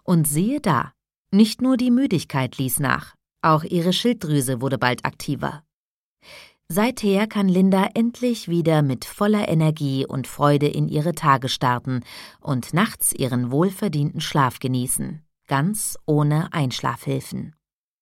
Und siehe da, nicht nur die Müdigkeit ließ nach, auch ihre Schilddrüse wurde bald aktiver. Seither kann Linda endlich wieder mit voller Energie und Freude in ihre Tage starten und nachts ihren wohlverdienten Schlaf genießen, ganz ohne Einschlafhilfen.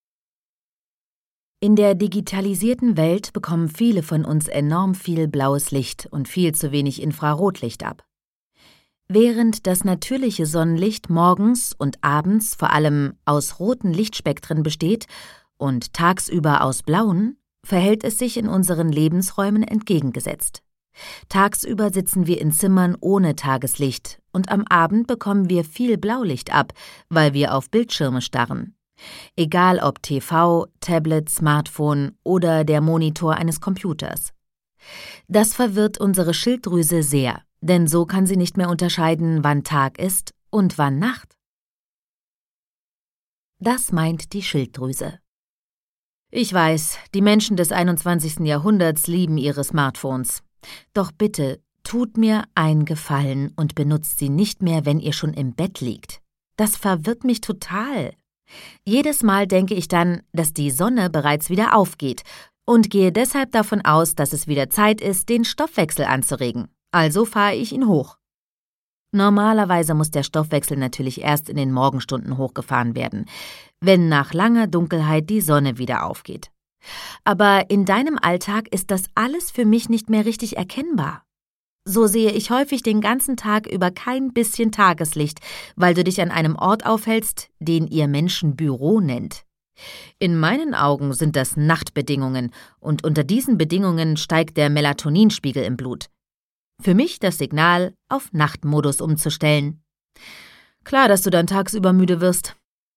In der digitalisierten Welt bekommen viele von uns enorm viel blaues Licht und viel zu wenig Infrarotlicht ab. Während das natürliche Sonnenlicht morgens und abends vor allem aus roten Lichtspektren besteht und tagsüber aus blauen, verhält es sich in unseren Lebensräumen entgegengesetzt. Tagsüber sitzen wir in Zimmern ohne Tageslicht und am Abend bekommen wir viel Blaulicht ab, weil wir auf Bildschirme starren. Egal ob TV, Tablet, Smartphone oder der Monitor eines Computers. Das verwirrt unsere Schilddrüse sehr, denn so kann sie nicht mehr unterscheiden, wann Tag ist und wann Nacht. Das meint die Schilddrüse. Ich weiß, die Menschen des 21. Jahrhunderts lieben ihre Smartphones. Doch bitte, tut mir einen Gefallen und benutzt sie nicht mehr, wenn ihr schon im Bett liegt. Das verwirrt mich total. Jedes Mal denke ich dann, dass die Sonne bereits wieder aufgeht und gehe deshalb davon aus, dass es wieder Zeit ist, den Stoffwechsel anzuregen. Also fahre ich ihn hoch. Normalerweise muss der Stoffwechsel natürlich erst in den Morgenstunden hochgefahren werden, wenn nach langer Dunkelheit die Sonne wieder aufgeht. Aber in deinem Alltag ist das alles für mich nicht mehr richtig erkennbar. So sehe ich häufig den ganzen Tag über kein bisschen Tageslicht, weil du dich an einem Ort aufhältst, den ihr Menschen Büro nennt. In meinen Augen sind das Nachtbedingungen und unter diesen Bedingungen steigt der Melatoninspiegel im Blut. Für mich das Signal, auf Nachtmodus umzustellen. Klar, dass du dann tagsüber müde wirst.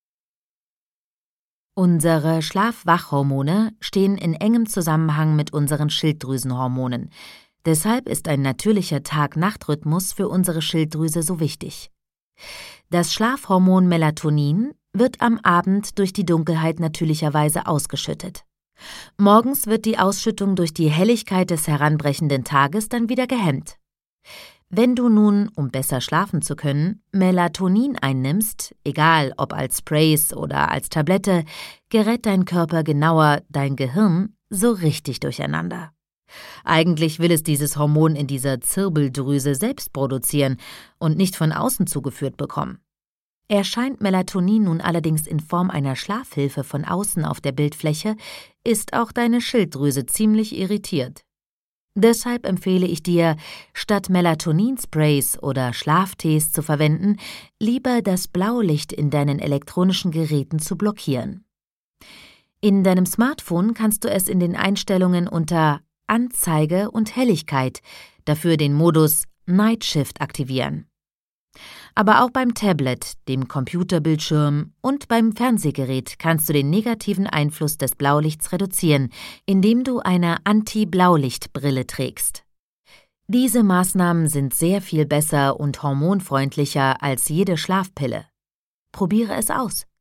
Unsere Schlaf-Wach-Hormone stehen in engem Zusammenhang mit unseren Schilddrüsenhormonen. Deshalb ist ein natürlicher Tag-Nacht-Rhythmus für unsere Schilddrüse so wichtig. Das Schlafhormon Melatonin wird am Abend durch die Dunkelheit natürlicherweise ausgeschüttet. Morgens wird die Ausschüttung durch die Helligkeit des heranbrechenden Tages dann wieder gehemmt. Wenn du nun, um besser schlafen zu können, Melatonin einnimmst, egal ob als Sprays oder als Tablette, gerät dein Körper, genauer dein Gehirn, so richtig durcheinander. Eigentlich will es dieses Hormon in dieser Zirbeldrüse selbst produzieren und nicht von außen zugeführt bekommen. Erscheint Melatonin nun allerdings in Form einer Schlafhilfe von außen auf der Bildfläche, ist auch deine Schilddrüse ziemlich irritiert. Deshalb empfehle ich dir, statt Melatoninsprays oder Schlaftees zu verwenden, lieber das Blaulicht in deinen elektronischen Geräten zu blockieren. In deinem Smartphone kannst du es in den Einstellungen unter Anzeige und Helligkeit, dafür den Modus Night Shift aktivieren. Aber auch beim Tablet, dem Computerbildschirm und beim Fernsehgerät kannst du den negativen Einfluss des Blaulichts reduzieren, indem du eine Anti-Blaulicht-Brille trägst. Diese Maßnahmen sind sehr viel besser und hormonfreundlicher als jede Schlafpille. Probiere es aus.